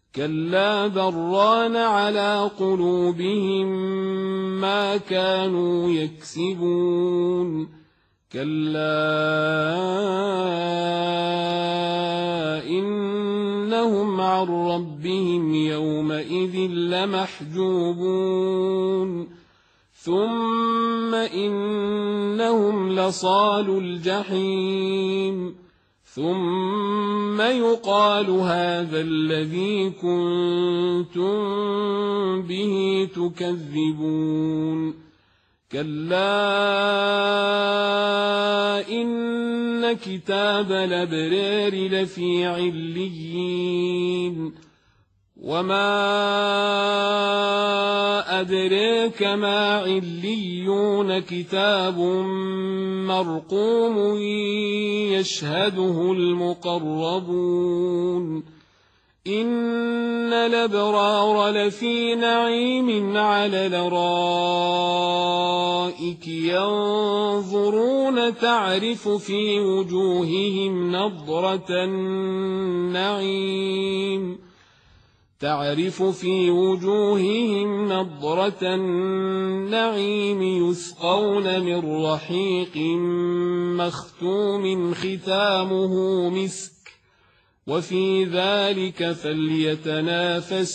كلا بران على قلوبهم ما كانوا يكسبون كلا إنهم عن ربهم يومئذ لمحجوبون ثم إنهم لصالوا الجحيم ثم يقال هذا الذي كنتم به تكذبون كلا إن كتاب الأبرار لفي عليين وما أدريك ما عليون كتاب مرقوم يشهده المقربون إن الأبرار لفي نعيم على الأرائك ينظرون تعرف في وجوههم نضرة النعيم يسقون من رحيق مختوم ختامه مسك وفي ذلك فليتنافس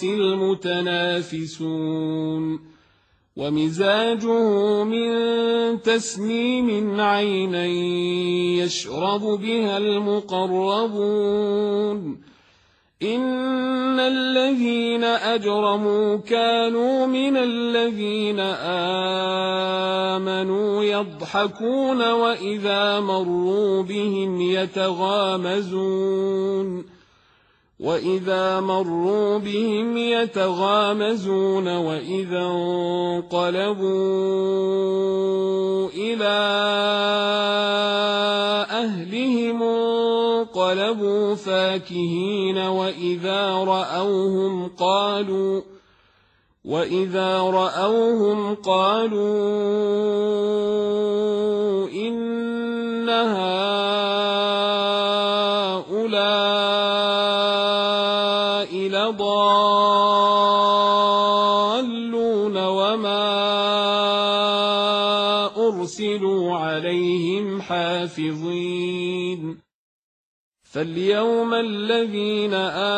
المتنافسون ومزاجه من تسنيم عينا يشرب بها المقربون إن الذين أجرموا كانوا من الذين آمنوا يضحكون وإذا مروا بهم يتغامزون وإذا انقلبوا إلى أهلهم انقلبوا فاكهين وإذا رأوهم قالوا إن هؤلاء لضالون وما أرسلوا عليهم حافظين فاليوم الذين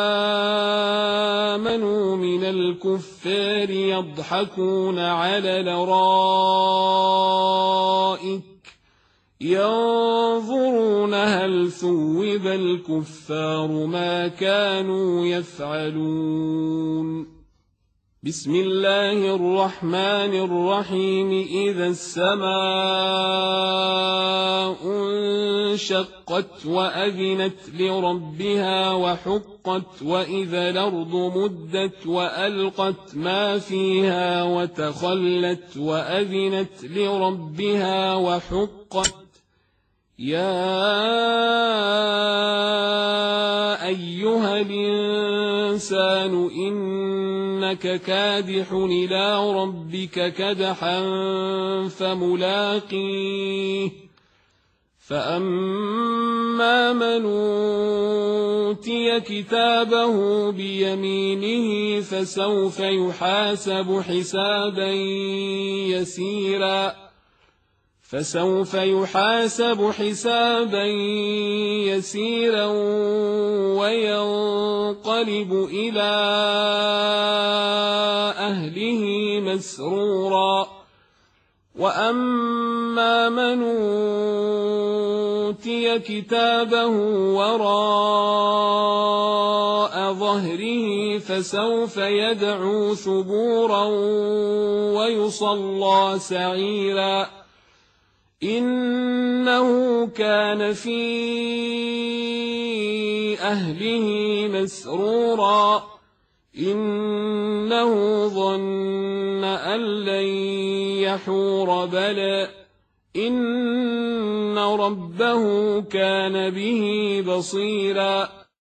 آمنوا من الكفار يضحكون على الأرائك ينظرون هل ثوب الكفار ما كانوا يفعلون بسم الله الرحمن الرحيم إذا السماء انشقت وأذنت لربها وحقت وإذا الأرض مدت وألقت ما فيها وتخلت وأذنت لربها وحقت يا أيها الإنسان إنك كادح إلى ربك كدحا فملاقيه فأما من أوتي كتابه بيمينه فسوف يحاسب حسابا يسيرا وينقلب إلى أهله مسرورا وأما من أوتي كتابه وراء ظهره فسوف يدعو ثبورا ويصلى سعيرا إنه كان في أهله مسرورا إنه ظن أن لن يحور بلى إن ربه كان به بصيرا